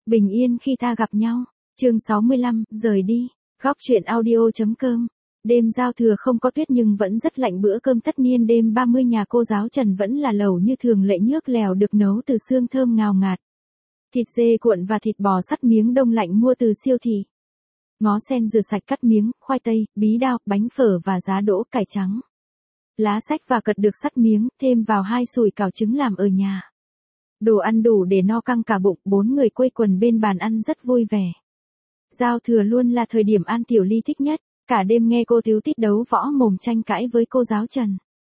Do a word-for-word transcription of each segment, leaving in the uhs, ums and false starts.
Bình yên khi ta gặp nhau. Chương sáu mươi lăm, rời đi. Góc truyện audio.com. Đêm giao thừa không có tuyết nhưng vẫn rất lạnh, bữa cơm tất niên đêm ba mươi nhà cô giáo Trần vẫn là lẩu như thường lệ, nhớt lèo được nấu từ xương thơm ngào ngạt. Thịt dê cuộn và thịt bò sắt miếng đông lạnh mua từ siêu thị. Ngó sen rửa sạch cắt miếng, khoai tây, bí đao, bánh phở và giá đỗ, cải trắng. Lá sách và cật được sắt miếng, thêm vào hai sủi cảo trứng làm ở nhà. Đồ ăn đủ để no căng cả bụng, bốn người quây quần bên bàn ăn rất vui vẻ. Giao thừa luôn là thời điểm An Tiểu Ly thích nhất, cả đêm nghe cô Tiếu Tít đấu võ mồm tranh cãi với cô giáo Trần.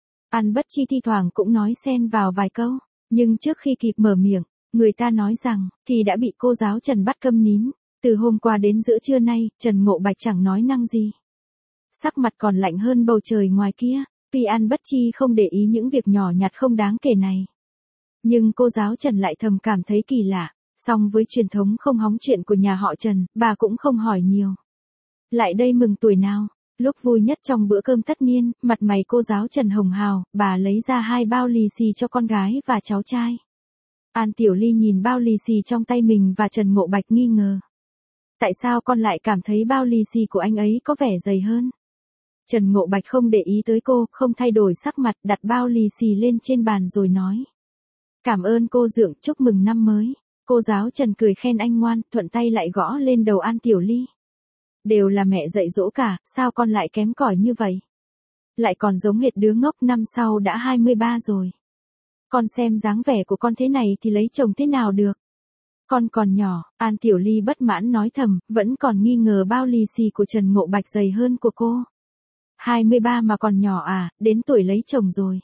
An Bất Chi thi thoảng cũng nói xen vào vài câu, nhưng trước khi kịp mở miệng, người ta nói rằng, thì đã bị cô giáo Trần bắt câm nín. Từ hôm qua đến giữa trưa nay, Trần Ngộ Bạch chẳng nói năng gì. Sắc mặt còn lạnh hơn bầu trời ngoài kia, tuy An Bất Chi không để ý những việc nhỏ nhặt không đáng kể này. Nhưng cô giáo Trần lại thầm cảm thấy kỳ lạ, song với truyền thống không hóng chuyện của nhà họ Trần, bà cũng không hỏi nhiều. Lại đây mừng tuổi nào? Lúc vui nhất trong bữa cơm tất niên, mặt mày cô giáo Trần hồng hào, bà lấy ra hai bao lì xì cho con gái và cháu trai. An Tiểu Ly nhìn bao lì xì trong tay mình và Trần Ngộ Bạch nghi ngờ. Tại sao con lại cảm thấy bao lì xì của anh ấy có vẻ dày hơn? Trần Ngộ Bạch không để ý tới cô, không thay đổi sắc mặt, đặt bao lì xì lên trên bàn rồi nói. Cảm ơn cô Dượng, chúc mừng năm mới. Cô giáo Trần cười khen anh ngoan, thuận tay lại gõ lên đầu An Tiểu Ly. Đều là mẹ dạy dỗ cả, sao con lại kém cỏi như vậy? Lại còn giống hệt đứa ngốc, năm sau đã hai mươi ba rồi. Con xem dáng vẻ của con thế này thì lấy chồng thế nào được? Con còn nhỏ, An Tiểu Ly bất mãn nói thầm, vẫn còn nghi ngờ bao lì xì của Trần Ngộ Bạch dày hơn của cô. hai mươi ba mà còn nhỏ à, đến tuổi lấy chồng rồi.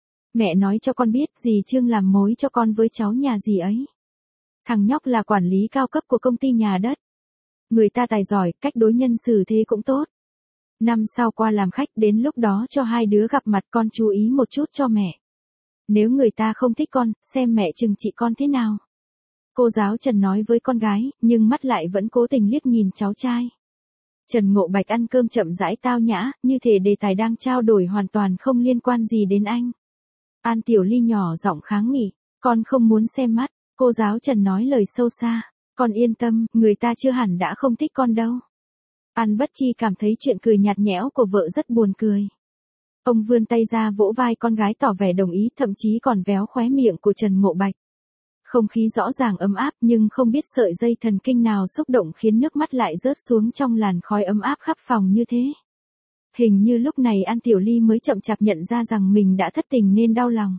Mẹ nói cho con biết, dì Trương làm mối cho con với cháu nhà dì ấy. Thằng nhóc là quản lý cao cấp của công ty nhà đất. Người ta tài giỏi, cách đối nhân xử thế cũng tốt. Năm sau qua làm khách, đến lúc đó cho hai đứa gặp mặt, con chú ý một chút cho mẹ. Nếu người ta không thích con, xem mẹ trừng trị con thế nào. Cô giáo Trần nói với con gái, nhưng mắt lại vẫn cố tình liếc nhìn cháu trai. Trần Ngộ Bạch ăn cơm chậm rãi tao nhã, như thể đề tài đang trao đổi hoàn toàn không liên quan gì đến anh. An Tiểu Ly nhỏ giọng kháng nghị, con không muốn xem mắt. Cô giáo Trần nói lời sâu xa, con yên tâm, người ta chưa hẳn đã không thích con đâu. An Bất Chi cảm thấy chuyện cười nhạt nhẽo của vợ rất buồn cười. Ông vươn tay ra vỗ vai con gái tỏ vẻ đồng ý, thậm chí còn véo khóe miệng của Trần Ngộ Bạch. Không khí rõ ràng ấm áp, nhưng không biết sợi dây thần kinh nào xúc động khiến nước mắt lại rớt xuống trong làn khói ấm áp khắp phòng như thế. Hình như lúc này An Tiểu Ly mới chậm chạp nhận ra rằng mình đã thất tình nên đau lòng.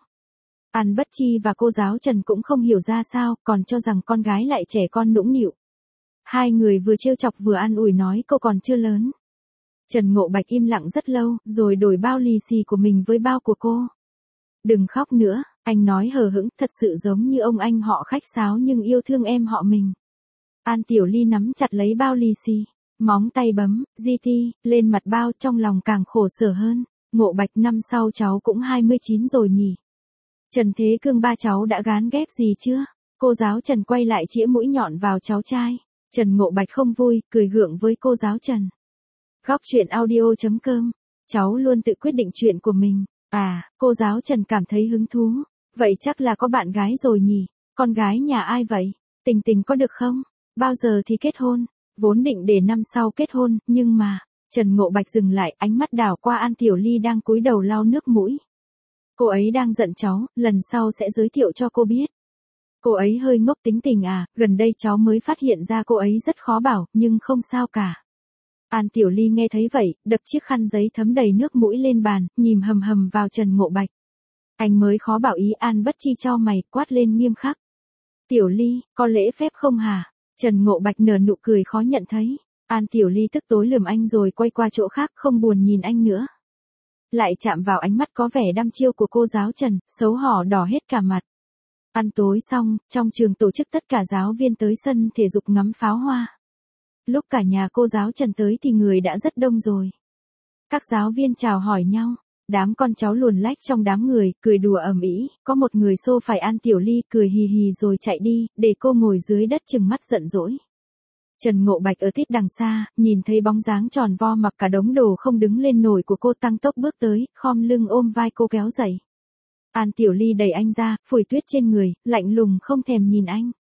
An Bất Chi và cô giáo Trần cũng không hiểu ra sao, còn cho rằng con gái lại trẻ con nũng nịu. Hai người vừa trêu chọc vừa an ủi nói cô còn chưa lớn. Trần Ngộ Bạch im lặng rất lâu, rồi đổi bao lì xì của mình với bao của cô. Đừng khóc nữa, anh nói hờ hững, thật sự giống như ông anh họ khách sáo nhưng yêu thương em họ mình. An Tiểu Ly nắm chặt lấy bao lì xì, móng tay bấm, gi ti, lên mặt bao, trong lòng càng khổ sở hơn. Ngộ Bạch, năm sau cháu cũng hai mươi chín rồi nhỉ? Trần Thế Cương ba cháu đã gán ghép gì chưa? Cô giáo Trần quay lại chĩa mũi nhọn vào cháu trai. Trần Ngộ Bạch không vui, cười gượng với cô giáo Trần. Góc truyện audio.com. Cháu luôn tự quyết định chuyện của mình. À, cô giáo Trần cảm thấy hứng thú. Vậy chắc là có bạn gái rồi nhỉ? Con gái nhà ai vậy? Tình Tình có được không? Bao giờ thì kết hôn? Vốn định để năm sau kết hôn, nhưng mà... Trần Ngộ Bạch dừng lại, ánh mắt đảo qua An Tiểu Ly đang cúi đầu lau nước mũi. Cô ấy đang giận cháu, lần sau sẽ giới thiệu cho cô biết. Cô ấy hơi ngốc tính tình à, gần đây cháu mới phát hiện ra cô ấy rất khó bảo, nhưng không sao cả. An Tiểu Ly nghe thấy vậy, đập chiếc khăn giấy thấm đầy nước mũi lên bàn, nhìn hầm hầm vào Trần Ngộ Bạch. Anh mới khó bảo ý. An Bất Chi chau mày, quát lên nghiêm khắc. Tiểu Ly, có lễ phép không hả? Trần Ngộ Bạch nở nụ cười khó nhận thấy. An Tiểu Ly tức tối lườm anh rồi quay qua chỗ khác, không buồn nhìn anh nữa. Lại chạm vào ánh mắt có vẻ đăm chiêu của cô giáo Trần, xấu hổ đỏ hết cả mặt. Ăn tối xong, trong trường tổ chức tất cả giáo viên tới sân thể dục ngắm pháo hoa. Lúc cả nhà cô giáo Trần tới thì người đã rất đông rồi. Các giáo viên chào hỏi nhau, đám con cháu luồn lách trong đám người, cười đùa ầm ĩ, có một người xô phải An Tiểu Ly, cười hì hì rồi chạy đi, để cô ngồi dưới đất trừng mắt giận dỗi. Trần Ngộ Bạch ở tít đằng xa, nhìn thấy bóng dáng tròn vo mặc cả đống đồ không đứng lên nổi của cô tăng tốc bước tới, khom lưng ôm vai cô kéo dậy. An Tiểu Ly đẩy anh ra, phủi tuyết trên người, lạnh lùng không thèm nhìn anh.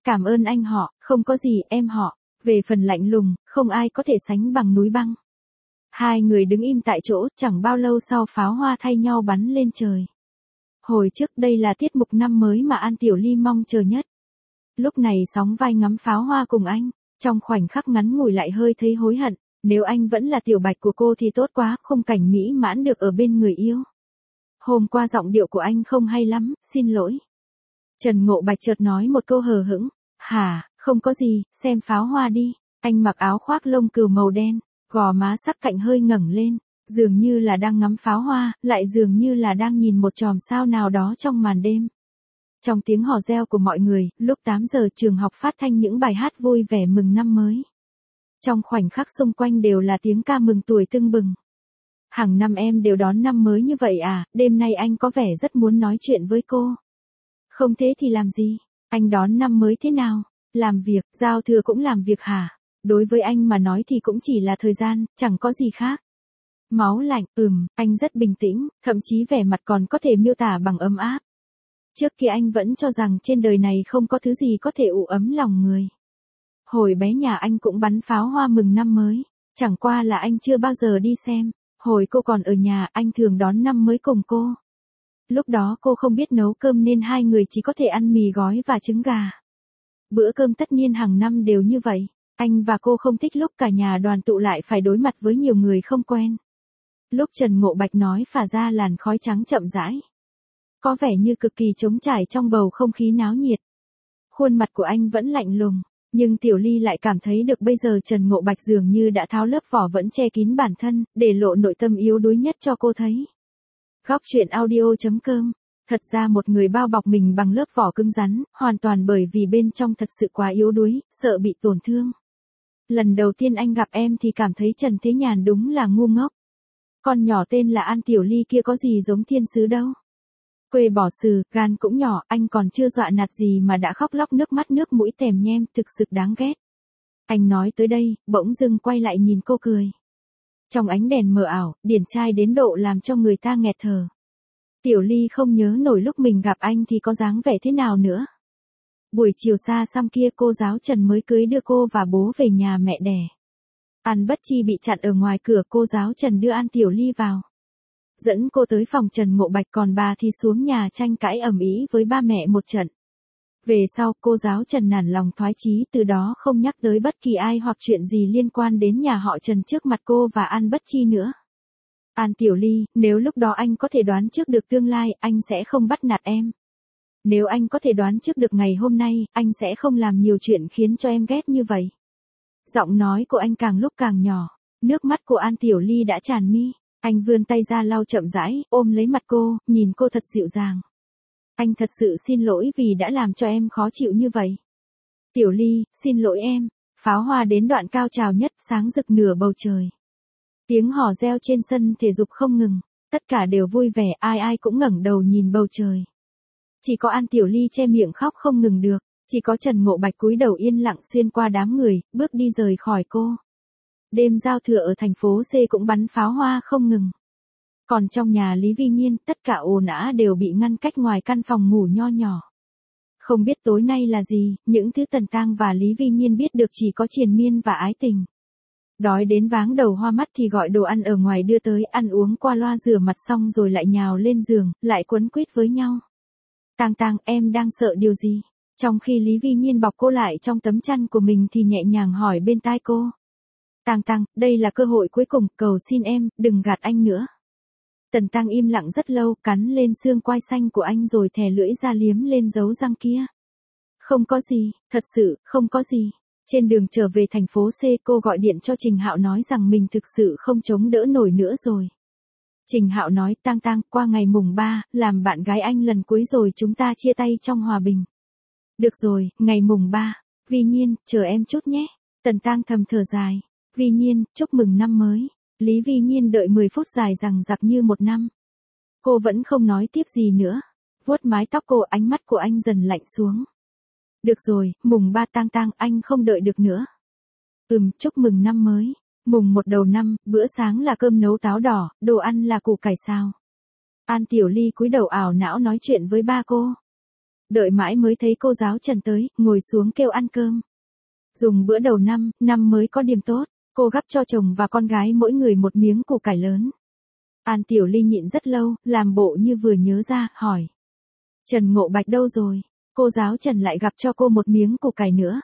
Cảm ơn anh họ, không có gì em họ. Về phần lạnh lùng, không ai có thể sánh bằng núi băng. Hai người đứng im tại chỗ, chẳng bao lâu sau pháo hoa thay nhau bắn lên trời. Hồi trước đây là tiết mục năm mới mà An Tiểu Ly mong chờ nhất. Lúc này sóng vai ngắm pháo hoa cùng anh, trong khoảnh khắc ngắn ngủi lại hơi thấy hối hận, nếu anh vẫn là tiểu bạch của cô thì tốt quá, khung cảnh mỹ mãn được ở bên người yêu. Hôm qua giọng điệu của anh không hay lắm, xin lỗi. Trần Ngộ Bạch chợt nói một câu hờ hững, hả, không có gì, xem pháo hoa đi. Anh mặc áo khoác lông cừu màu đen, gò má sắc cạnh hơi ngẩng lên, dường như là đang ngắm pháo hoa, lại dường như là đang nhìn một chòm sao nào đó trong màn đêm. Trong tiếng hò reo của mọi người, lúc tám giờ trường học phát thanh những bài hát vui vẻ mừng năm mới. Trong khoảnh khắc xung quanh đều là tiếng ca mừng tuổi tưng bừng. Hàng năm em đều đón năm mới như vậy à, đêm nay anh có vẻ rất muốn nói chuyện với cô. Không thế thì làm gì, anh đón năm mới thế nào? Làm việc, giao thừa cũng làm việc hả? Đối với anh mà nói thì cũng chỉ là thời gian, chẳng có gì khác. Máu lạnh, ừm, anh rất bình tĩnh, thậm chí vẻ mặt còn có thể miêu tả bằng ấm áp. Trước kia anh vẫn cho rằng trên đời này không có thứ gì có thể ủ ấm lòng người. Hồi bé nhà anh cũng bắn pháo hoa mừng năm mới, chẳng qua là anh chưa bao giờ đi xem. Hồi cô còn ở nhà, anh thường đón năm mới cùng cô. Lúc đó cô không biết nấu cơm nên hai người chỉ có thể ăn mì gói và trứng gà. Bữa cơm tất niên hàng năm đều như vậy. Anh và cô không thích lúc cả nhà đoàn tụ lại phải đối mặt với nhiều người không quen. Lúc Trần Ngộ Bạch nói phả ra làn khói trắng chậm rãi. Có vẻ như cực kỳ trống trải trong bầu không khí náo nhiệt. Khuôn mặt của anh vẫn lạnh lùng, nhưng Tiểu Ly lại cảm thấy được bây giờ Trần Ngộ Bạch dường như đã tháo lớp vỏ vẫn che kín bản thân, để lộ nội tâm yếu đuối nhất cho cô thấy. Góc truyện audio chấm com. Thật ra một người bao bọc mình bằng lớp vỏ cứng rắn, hoàn toàn bởi vì bên trong thật sự quá yếu đuối, sợ bị tổn thương. Lần đầu tiên anh gặp em thì cảm thấy Trần Thế Nhàn đúng là ngu ngốc. Con nhỏ tên là An Tiểu Ly kia có gì giống thiên sứ đâu. Quê bỏ xừ, gan cũng nhỏ, anh còn chưa dọa nạt gì mà đã khóc lóc nước mắt nước mũi tèm nhem, thực sự đáng ghét. Anh nói tới đây, bỗng dưng quay lại nhìn cô cười. Trong ánh đèn mờ ảo, điển trai đến độ làm cho người ta nghẹt thở. Tiểu Ly không nhớ nổi lúc mình gặp anh thì có dáng vẻ thế nào nữa. Buổi chiều xa xăm kia cô giáo Trần mới cưới đưa cô và bố về nhà mẹ đẻ. An Bất Chi bị chặn ở ngoài cửa, cô giáo Trần đưa An Tiểu Ly vào. Dẫn cô tới phòng Trần Ngộ Bạch, còn bà thì xuống nhà tranh cãi ầm ĩ với ba mẹ một trận. Về sau cô giáo Trần nản lòng thoái chí, từ đó không nhắc tới bất kỳ ai hoặc chuyện gì liên quan đến nhà họ Trần trước mặt cô và An Bất Chi nữa. An Tiểu Ly, nếu lúc đó anh có thể đoán trước được tương lai, anh sẽ không bắt nạt em. Nếu anh có thể đoán trước được ngày hôm nay, anh sẽ không làm nhiều chuyện khiến cho em ghét như vậy. Giọng nói của anh càng lúc càng nhỏ, nước mắt của An Tiểu Ly đã tràn mi. Anh vươn tay ra lau chậm rãi, ôm lấy mặt cô, nhìn cô thật dịu dàng. Anh thật sự xin lỗi vì đã làm cho em khó chịu như vậy. Tiểu Ly, xin lỗi em. Pháo hoa đến đoạn cao trào nhất, sáng rực nửa bầu trời. Tiếng hò reo trên sân thể dục không ngừng, tất cả đều vui vẻ, ai ai cũng ngẩng đầu nhìn bầu trời. Chỉ có An Tiểu Ly che miệng khóc không ngừng được, chỉ có Trần Ngộ Bạch cúi đầu yên lặng xuyên qua đám người, bước đi rời khỏi cô. Đêm giao thừa ở thành phố C cũng bắn pháo hoa không ngừng. Còn trong nhà Lý Vi Nhiên, tất cả ồn ào đều bị ngăn cách ngoài căn phòng ngủ nho nhỏ. Không biết tối nay là gì, những thứ Tần Tang và Lý Vi Nhiên biết được chỉ có triền miên và ái tình. Đói đến váng đầu hoa mắt thì gọi đồ ăn ở ngoài đưa tới, ăn uống qua loa, rửa mặt xong rồi lại nhào lên giường, lại quấn quýt với nhau. Tang Tang, em đang sợ điều gì? Trong khi Lý Vi Nhiên bọc cô lại trong tấm chăn của mình thì nhẹ nhàng hỏi bên tai cô. Tang Tang, đây là cơ hội cuối cùng, cầu xin em, đừng gạt anh nữa. Tần Tang im lặng rất lâu, cắn lên xương quai xanh của anh rồi thè lưỡi ra liếm lên dấu răng kia. Không có gì, thật sự, không có gì. Trên đường trở về thành phố C, cô gọi điện cho Trình Hạo nói rằng mình thực sự không chống đỡ nổi nữa rồi. Trình Hạo nói, Tang Tang, qua ngày mùng ba, làm bạn gái anh lần cuối rồi chúng ta chia tay trong hòa bình. Được rồi, ngày mùng ba, Vi Nhiên, chờ em chút nhé. Tần Tang thầm thở dài. Vi Nhiên, chúc mừng năm mới. Lý Vi Nhiên đợi mười phút dài dằng dặc như một năm. Cô vẫn không nói tiếp gì nữa. Vuốt mái tóc cô, ánh mắt của anh dần lạnh xuống. Được rồi, mùng ba Tang Tang, anh không đợi được nữa. Ừm, chúc mừng năm mới. Mùng một đầu năm, bữa sáng là cơm nấu táo đỏ, đồ ăn là củ cải xào. An Tiểu Ly cúi đầu ảo não nói chuyện với ba cô. Đợi mãi mới thấy cô giáo Trần tới, ngồi xuống kêu ăn cơm. Dùng bữa đầu năm, năm mới có điểm tốt, cô gắp cho chồng và con gái mỗi người một miếng củ cải lớn. An Tiểu Ly nhịn rất lâu, làm bộ như vừa nhớ ra, hỏi. Trần Ngộ Bạch đâu rồi? Cô giáo Trần lại gặp cho cô một miếng củ cải nữa.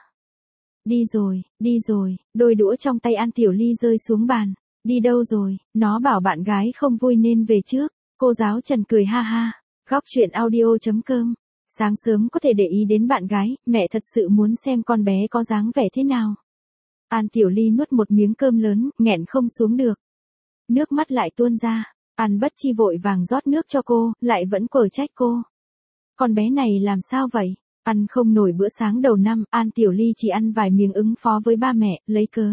Đi rồi, đi rồi, đôi đũa trong tay An Tiểu Ly rơi xuống bàn. Đi đâu rồi, nó bảo bạn gái không vui nên về trước. Cô giáo Trần cười ha ha. Góc chuyện audio chấm com. Sáng sớm có thể để ý đến bạn gái, mẹ thật sự muốn xem con bé có dáng vẻ thế nào. An Tiểu Ly nuốt một miếng cơm lớn, nghẹn không xuống được. Nước mắt lại tuôn ra. An Bất Chi vội vàng rót nước cho cô, lại vẫn quở trách cô. Con bé này làm sao vậy? Ăn không nổi bữa sáng đầu năm, An Tiểu Ly chỉ ăn vài miếng ứng phó với ba mẹ, lấy cớ.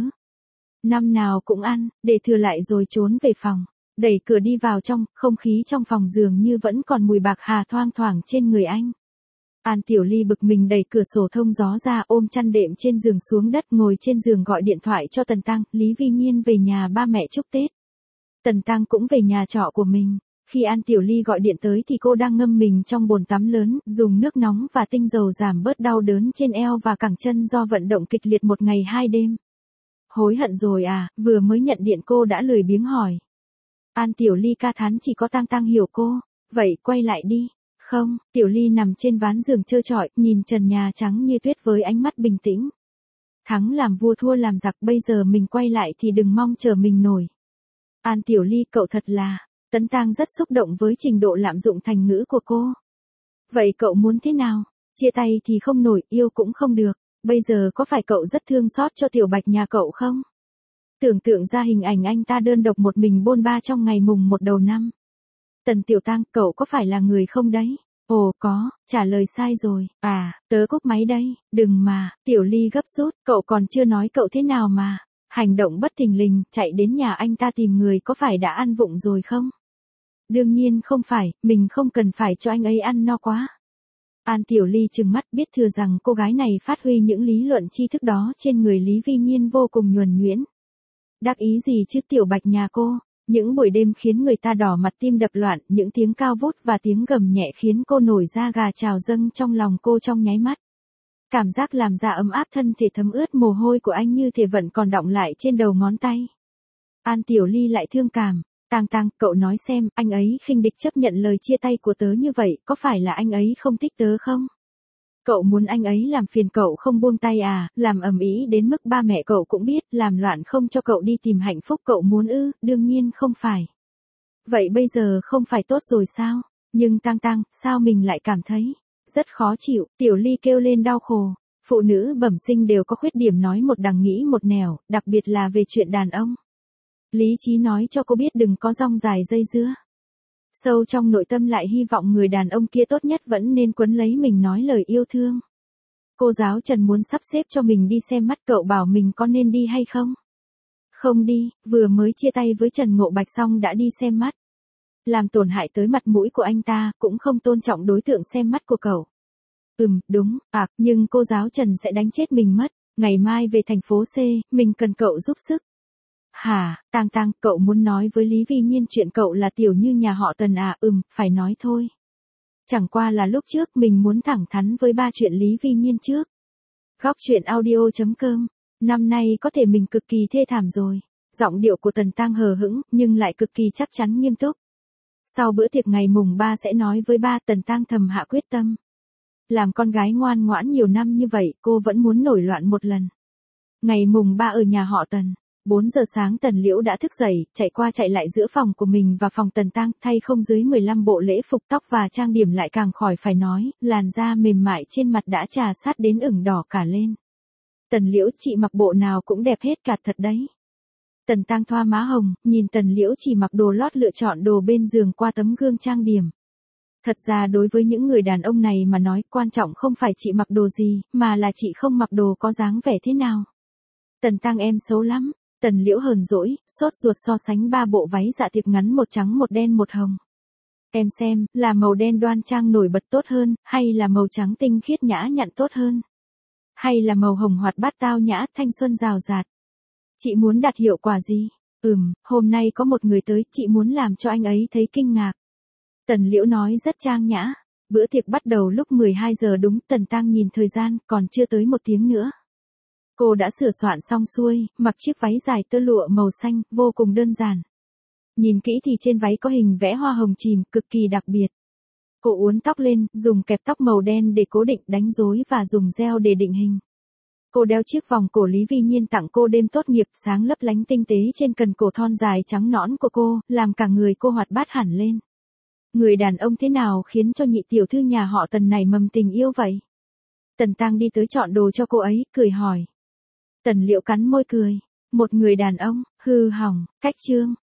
Năm nào cũng ăn, để thừa lại rồi trốn về phòng. Đẩy cửa đi vào trong, không khí trong phòng dường như vẫn còn mùi bạc hà thoang thoảng trên người anh. An Tiểu Ly bực mình đẩy cửa sổ thông gió ra, ôm chăn đệm trên giường xuống đất, ngồi trên giường gọi điện thoại cho Tần Tăng. Lý Vi Nhiên về nhà ba mẹ chúc Tết. Tần Tăng cũng về nhà trọ của mình. Khi An Tiểu Ly gọi điện tới thì cô đang ngâm mình trong bồn tắm lớn, dùng nước nóng và tinh dầu giảm bớt đau đớn trên eo và cẳng chân do vận động kịch liệt một ngày hai đêm. Hối hận rồi à, vừa mới nhận điện cô đã lười biếng hỏi. An Tiểu Ly ca thán chỉ có Tăng Tăng hiểu cô. Vậy quay lại đi. Không, Tiểu Ly nằm trên ván giường trơ trọi, nhìn trần nhà trắng như tuyết với ánh mắt bình tĩnh. Thắng làm vua thua làm giặc, bây giờ mình quay lại thì đừng mong chờ mình nổi. An Tiểu Ly, cậu thật là... Tấn Tăng rất xúc động với trình độ lạm dụng thành ngữ của cô. Vậy cậu muốn thế nào? Chia tay thì không nổi, yêu cũng không được. Bây giờ có phải cậu rất thương xót cho Tiểu Bạch nhà cậu không? Tưởng tượng ra hình ảnh anh ta đơn độc một mình bôn ba trong ngày mùng một đầu năm. Tần Tiểu Tăng, cậu có phải là người không đấy? Ồ có, trả lời sai rồi. À, tớ cúp máy đây. Đừng mà, Tiểu Ly gấp rút, cậu còn chưa nói cậu thế nào mà. Hành động bất thình lình, chạy đến nhà anh ta tìm người có phải đã ăn vụng rồi không? Đương nhiên không phải, mình không cần phải cho anh ấy ăn no quá. An Tiểu Ly trừng mắt, biết thừa rằng cô gái này phát huy những lý luận tri thức đó trên người Lý Vi Nhiên vô cùng nhuần nhuyễn. Đắc ý gì chứ Tiểu Bạch nhà cô? Những buổi đêm khiến người ta đỏ mặt tim đập loạn, những tiếng cao vút và tiếng gầm nhẹ khiến cô nổi da gà trào dâng trong lòng cô trong nháy mắt. Cảm giác làm da ấm áp thân thể thấm ướt mồ hôi của anh như thể vẫn còn đọng lại trên đầu ngón tay. An Tiểu Ly lại thương cảm. Tang Tang, cậu nói xem, anh ấy khinh địch chấp nhận lời chia tay của tớ như vậy, có phải là anh ấy không thích tớ không? Cậu muốn anh ấy làm phiền cậu không buông tay à, làm ầm ĩ đến mức ba mẹ cậu cũng biết, làm loạn không cho cậu đi tìm hạnh phúc cậu muốn ư, đương nhiên không phải. Vậy bây giờ không phải tốt rồi sao? Nhưng Tang Tang, sao mình lại cảm thấy rất khó chịu? Tiểu Ly kêu lên đau khổ. Phụ nữ bẩm sinh đều có khuyết điểm nói một đằng nghĩ một nẻo, đặc biệt là về chuyện đàn ông. Lý trí nói cho cô biết đừng có rong dài dây dưa. Sâu trong nội tâm lại hy vọng người đàn ông kia tốt nhất vẫn nên quấn lấy mình nói lời yêu thương. Cô giáo Trần muốn sắp xếp cho mình đi xem mắt, cậu bảo mình có nên đi hay không? Không đi, vừa mới chia tay với Trần Ngộ Bạch xong đã đi xem mắt. Làm tổn hại tới mặt mũi của anh ta, cũng không tôn trọng đối tượng xem mắt của cậu. Ừm, đúng, à, nhưng cô giáo Trần sẽ đánh chết mình mất. Ngày mai về thành phố C, mình cần cậu giúp sức. Hả, Tang Tang, cậu muốn nói với Lý Vi Nhiên chuyện cậu là Tiểu Như nhà họ Tần à? Ừm, phải nói thôi. Chẳng qua là lúc trước mình muốn thẳng thắn với ba chuyện Lý Vi Nhiên trước. Góc chuyện audio chấm com. Năm nay có thể mình cực kỳ thê thảm rồi. Giọng điệu của Tần Tăng hờ hững, nhưng lại cực kỳ chắc chắn nghiêm túc. Sau bữa tiệc ngày mùng ba sẽ nói với ba. Tần Tăng thầm hạ quyết tâm. Làm con gái ngoan ngoãn nhiều năm như vậy, cô vẫn muốn nổi loạn một lần. Ngày mùng ba ở nhà họ Tần. bốn giờ sáng Tần Liễu đã thức dậy, chạy qua chạy lại giữa phòng của mình và phòng Tần Tăng, thay không dưới mười lăm bộ lễ phục, tóc và trang điểm lại càng khỏi phải nói, làn da mềm mại trên mặt đã trà sát đến ửng đỏ cả lên. Tần Liễu, chị mặc bộ nào cũng đẹp hết cả thật đấy. Tần Tăng thoa má hồng, nhìn Tần Liễu chỉ mặc đồ lót lựa chọn đồ bên giường qua tấm gương trang điểm. Thật ra đối với những người đàn ông này mà nói, quan trọng không phải chị mặc đồ gì, mà là chị không mặc đồ có dáng vẻ thế nào. Tần Tăng em xấu lắm. Tần Liễu hờn dỗi, sốt ruột so sánh ba bộ váy dạ tiệc ngắn, một trắng một đen một hồng. Em xem, là màu đen đoan trang nổi bật tốt hơn, hay là màu trắng tinh khiết nhã nhặn tốt hơn? Hay là màu hồng hoạt bát tao nhã, thanh xuân rào rạt? Chị muốn đạt hiệu quả gì? Ừm, hôm nay có một người tới, chị muốn làm cho anh ấy thấy kinh ngạc. Tần Liễu nói rất trang nhã. Bữa tiệc bắt đầu lúc mười hai giờ đúng, Tần Tăng nhìn thời gian, còn chưa tới một tiếng nữa. Cô đã sửa soạn xong xuôi, mặc chiếc váy dài tơ lụa màu xanh, vô cùng đơn giản. Nhìn kỹ thì trên váy có hình vẽ hoa hồng chìm, cực kỳ đặc biệt. Cô uốn tóc lên, dùng kẹp tóc màu đen để cố định, đánh rối và dùng gel để định hình. Cô đeo chiếc vòng cổ Lý Vi Nhiên tặng cô đêm tốt nghiệp, sáng lấp lánh tinh tế trên cần cổ thon dài trắng nõn của cô, làm cả người cô hoạt bát hẳn lên. Người đàn ông thế nào khiến cho nhị tiểu thư nhà họ Tần này mầm tình yêu vậy? Tần Tăng đi tới chọn đồ cho cô ấy, cười hỏi. Tần Liễu cắn môi cười. Một người đàn ông, hư hỏng, cách chương.